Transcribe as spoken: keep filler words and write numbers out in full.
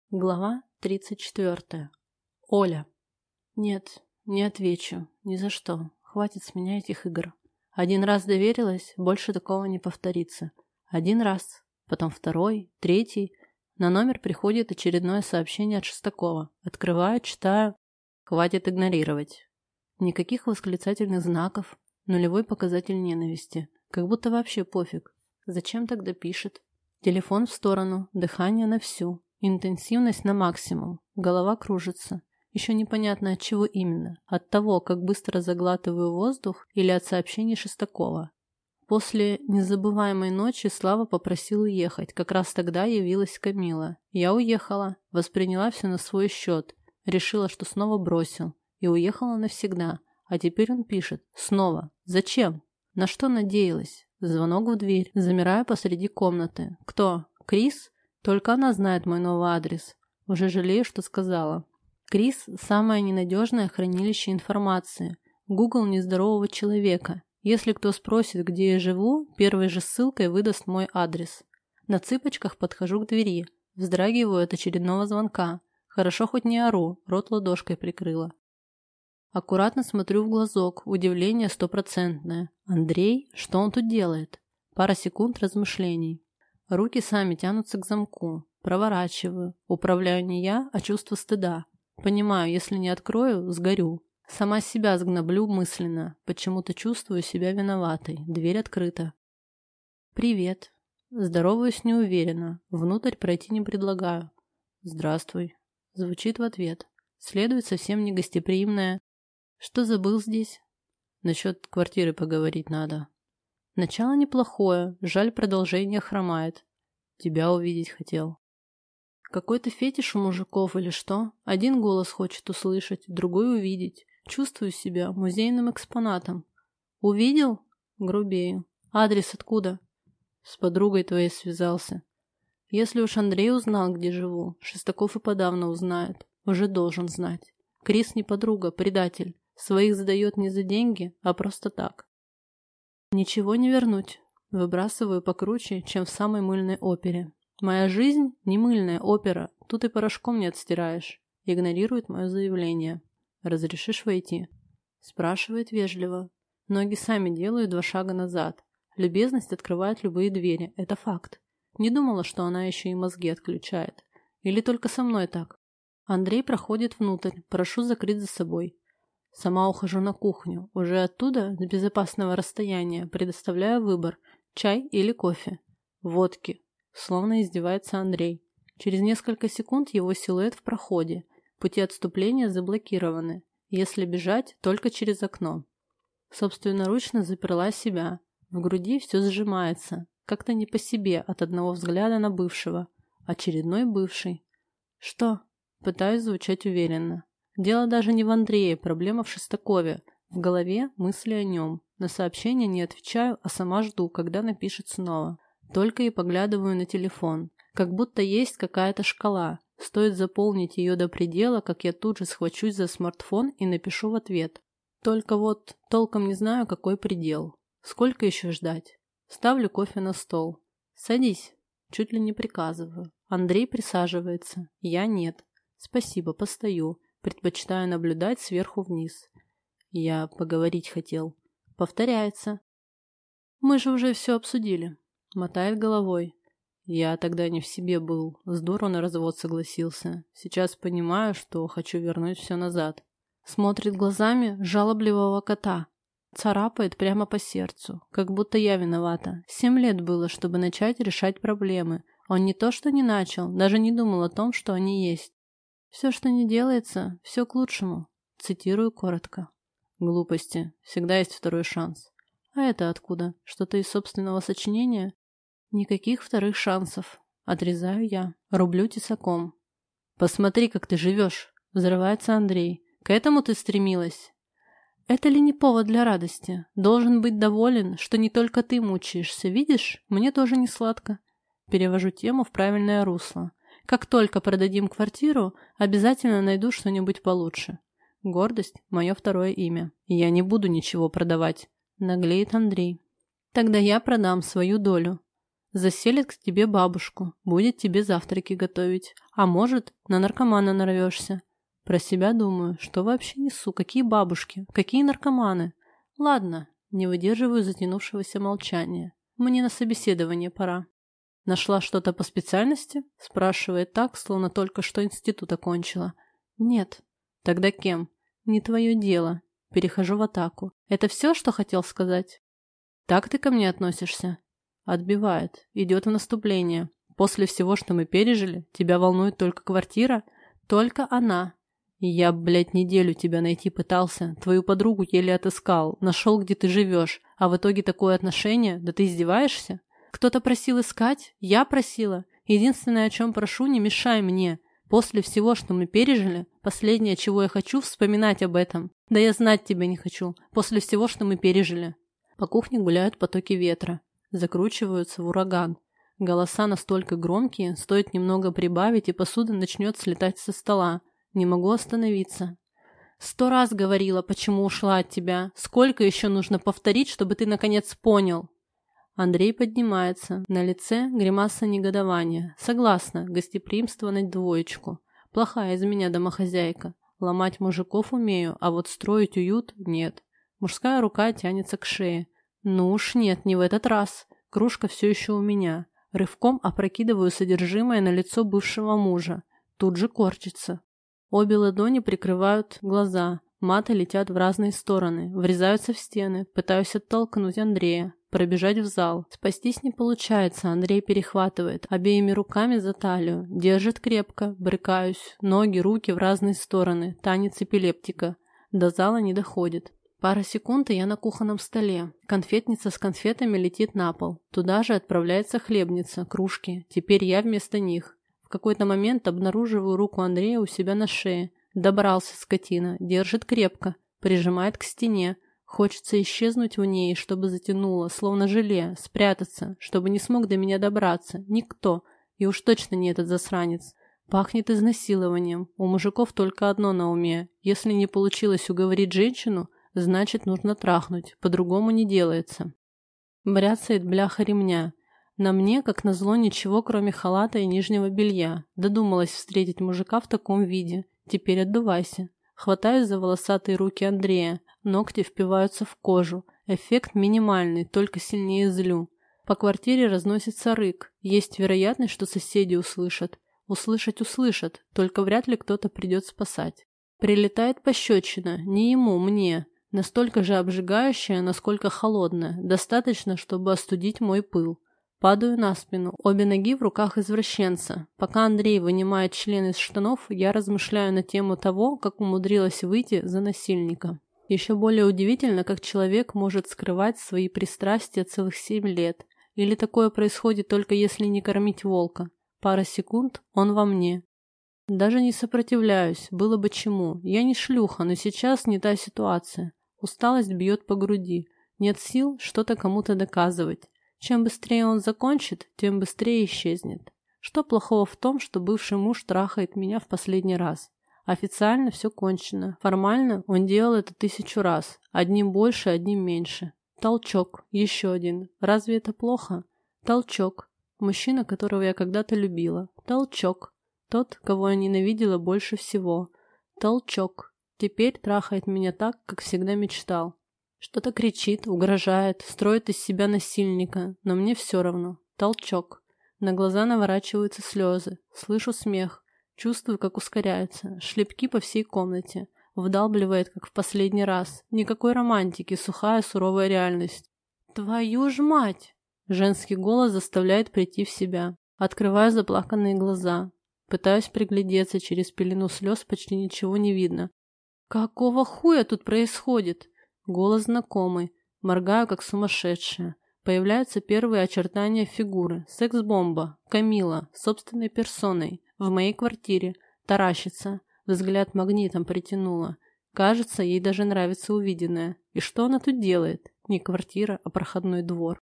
Глава тридцать четвёртая. Оля. Нет, не отвечу. Ни за что. Хватит с меня этих игр. Один раз доверилась, больше такого не повторится. Один раз, потом второй, третий. На номер приходит очередное сообщение от Шестакова. Открываю, читаю. Хватит игнорировать. Никаких восклицательных знаков. Нулевой показатель ненависти. Как будто вообще пофиг. Зачем тогда пишет? Телефон в сторону, дыхание на всю. Интенсивность на максимум, голова кружится. Еще непонятно от чего именно. От того, как быстро заглатываю воздух, или от сообщений Шестакова. После незабываемой ночи Слава попросил уехать. Как раз тогда явилась Камила. Я уехала, восприняла все на свой счет. Решила, что снова бросил. И уехала навсегда. А теперь он пишет. Снова. Зачем? На что надеялась? Звонок в дверь. Замираю посреди комнаты. Кто? Крис? Только она знает мой новый адрес. Уже жалею, что сказала. Крис – самое ненадежное хранилище информации. Google нездорового человека. Если кто спросит, где я живу, первой же ссылкой выдаст мой адрес. На цыпочках подхожу к двери. Вздрагиваю от очередного звонка. Хорошо хоть не ору, рот ладошкой прикрыла. Аккуратно смотрю в глазок, удивление стопроцентное. Андрей? Что он тут делает? Пара секунд размышлений. Руки сами тянутся к замку. Проворачиваю. Управляю не я, а чувство стыда. Понимаю, если не открою, сгорю. Сама себя сгноблю мысленно. Почему-то чувствую себя виноватой. Дверь открыта. «Привет». Здороваюсь неуверенно. Внутрь пройти не предлагаю. «Здравствуй». Звучит в ответ. Следует совсем негостеприимное. «Что забыл здесь?» «Насчет квартиры поговорить надо». Начало неплохое, жаль, продолжение хромает. Тебя увидеть хотел. Какой-то фетиш у мужиков или что? Один голос хочет услышать, другой увидеть. Чувствую себя музейным экспонатом. Увидел? Грубею. Адрес откуда? С подругой твоей связался. Если уж Андрей узнал, где живу, Шестаков и подавно узнает. Уже должен знать. Крис не подруга, предатель. Своих сдает не за деньги, а просто так. Ничего не вернуть. Выбрасываю покруче, чем в самой мыльной опере. Моя жизнь не мыльная опера, тут и порошком не отстираешь. Игнорирует мое заявление. Разрешишь войти? Спрашивает вежливо. Ноги сами делают два шага назад. Любезность открывает любые двери, это факт. Не думала, что она еще и мозги отключает. Или только со мной так? Андрей проходит внутрь, прошу закрыть за собой. Сама ухожу на кухню. Уже оттуда, с безопасного расстояния, предоставляю выбор – чай или кофе. Водки. Словно издевается Андрей. Через несколько секунд его силуэт в проходе. Пути отступления заблокированы. Если бежать, только через окно. Собственноручно заперла себя. В груди все сжимается. Как-то не по себе от одного взгляда на бывшего. Очередной бывший. Что? Пытаюсь звучать уверенно. Дело даже не в Андрее, проблема в Шестакове. В голове мысли о нем. На сообщения не отвечаю, а сама жду, когда напишет снова. Только и поглядываю на телефон. Как будто есть какая-то шкала. Стоит заполнить ее до предела, как я тут же схвачусь за смартфон и напишу в ответ. Только вот толком не знаю, какой предел. Сколько еще ждать? Ставлю кофе на стол. Садись. Чуть ли не приказываю. Андрей присаживается. Я нет. Спасибо, постою. Предпочитаю наблюдать сверху вниз. Я поговорить хотел. Повторяется. Мы же уже все обсудили. Мотает головой. Я тогда не в себе был. С дуру на развод согласился. Сейчас понимаю, что хочу вернуть все назад. Смотрит глазами жалобливого кота. Царапает прямо по сердцу. Как будто я виновата. Семь лет было, чтобы начать решать проблемы. Он не то что не начал, даже не думал о том, что они есть. «Все, что не делается, все к лучшему», цитирую коротко. Глупости. Всегда есть второй шанс. А это откуда? Что-то из собственного сочинения? Никаких вторых шансов. Отрезаю я. Рублю тесаком. Посмотри, как ты живешь. Взрывается Андрей. К этому ты стремилась? Это ли не повод для радости? Должен быть доволен, что не только ты мучаешься. Видишь, мне тоже не сладко. Перевожу тему в правильное русло. Как только продадим квартиру, обязательно найду что-нибудь получше. Гордость – мое второе имя. Я не буду ничего продавать. Наглеет Андрей. Тогда я продам свою долю. Заселит к тебе бабушку, будет тебе завтраки готовить. А может, на наркомана нарвешься. Про себя думаю, что вообще несу, какие бабушки, какие наркоманы. Ладно, не выдерживаю затянувшегося молчания. Мне на собеседование пора. Нашла что-то по специальности? Спрашивает так, словно только что институт окончила. Нет. Тогда кем? Не твое дело. Перехожу в атаку. Это все, что хотел сказать? Так ты ко мне относишься? Отбивает. Идет в наступление. После всего, что мы пережили, тебя волнует только квартира? Только она. И я, блядь, неделю тебя найти пытался. Твою подругу еле отыскал. Нашел, где ты живешь. А в итоге такое отношение? Да ты издеваешься? Кто-то просил искать? Я просила. Единственное, о чем прошу, не мешай мне. После всего, что мы пережили, последнее, чего я хочу, вспоминать об этом. Да я знать тебя не хочу. После всего, что мы пережили. По кухне гуляют потоки ветра. Закручиваются в ураган. Голоса настолько громкие, стоит немного прибавить, и посуда начнет слетать со стола. Не могу остановиться. Сто раз говорила, почему ушла от тебя. Сколько еще нужно повторить, чтобы ты наконец понял? Андрей поднимается. На лице гримаса негодования. Согласна, гостеприимство на двоечку. Плохая из меня домохозяйка. Ломать мужиков умею, а вот строить уют нет. Мужская рука тянется к шее. Ну уж нет, не в этот раз. Кружка все еще у меня. Рывком опрокидываю содержимое на лицо бывшего мужа. Тут же корчится. Обе ладони прикрывают глаза. Маты летят в разные стороны. Врезаются в стены. Пытаюсь оттолкнуть Андрея. Пробежать в зал. Спастись не получается. Андрей перехватывает. Обеими руками за талию. Держит крепко. Брыкаюсь. Ноги, руки в разные стороны. Танец эпилептика. До зала не доходит. Пара секунд, и я на кухонном столе. Конфетница с конфетами летит на пол. Туда же отправляется хлебница, кружки. Теперь я вместо них. В какой-то момент обнаруживаю руку Андрея у себя на шее. Добрался, скотина. Держит крепко. Прижимает к стене. Хочется исчезнуть в ней, чтобы затянуло, словно желе, спрятаться, чтобы не смог до меня добраться. Никто. И уж точно не этот засранец. Пахнет изнасилованием. У мужиков только одно на уме. Если не получилось уговорить женщину, значит, нужно трахнуть, по-другому не делается. Бряцает бляха ремня. На мне, как назло, ничего, кроме халата и нижнего белья. Додумалась встретить мужика в таком виде. Теперь отдувайся. Хватаюсь за волосатые руки Андрея. Ногти впиваются в кожу. Эффект минимальный, только сильнее злю. По квартире разносится рык. Есть вероятность, что соседи услышат. Услышать услышат, только вряд ли кто-то придет спасать. Прилетает пощечина. Не ему, мне. Настолько же обжигающая, насколько холодная. Достаточно, чтобы остудить мой пыл. Падаю на спину. Обе ноги в руках извращенца. Пока Андрей вынимает член из штанов, я размышляю на тему того, как умудрилась выйти за насильника. Еще более удивительно, как человек может скрывать свои пристрастия целых семь лет. Или такое происходит только если не кормить волка. Пара секунд, он во мне. Даже не сопротивляюсь, было бы чему. Я не шлюха, но сейчас не та ситуация. Усталость бьет по груди. Нет сил что-то кому-то доказывать. Чем быстрее он закончит, тем быстрее исчезнет. Что плохого в том, что бывший муж трахает меня в последний раз? Официально все кончено. Формально он делал это тысячу раз. Одним больше, одним меньше. Толчок. Еще один. Разве это плохо? Толчок. Мужчина, которого я когда-то любила. Толчок. Тот, кого я ненавидела больше всего. Толчок. Теперь трахает меня так, как всегда мечтал. Что-то кричит, угрожает, строит из себя насильника, но мне все равно. Толчок. На глаза наворачиваются слезы. Слышу смех. Чувствую, как ускоряются. Шлепки по всей комнате. Вдалбливает, как в последний раз. Никакой романтики, сухая суровая реальность. Твою ж мать! Женский голос заставляет прийти в себя. Открываю заплаканные глаза. Пытаюсь приглядеться, через пелену слез почти ничего не видно. Какого хуя тут происходит? Голос знакомый. Моргаю, как сумасшедшая. Появляются первые очертания фигуры. Секс-бомба. Камила. Собственной персоной. В моей квартире. Таращится. Взгляд магнитом притянула. Кажется, ей даже нравится увиденное. И что она тут делает? Не квартира, а проходной двор.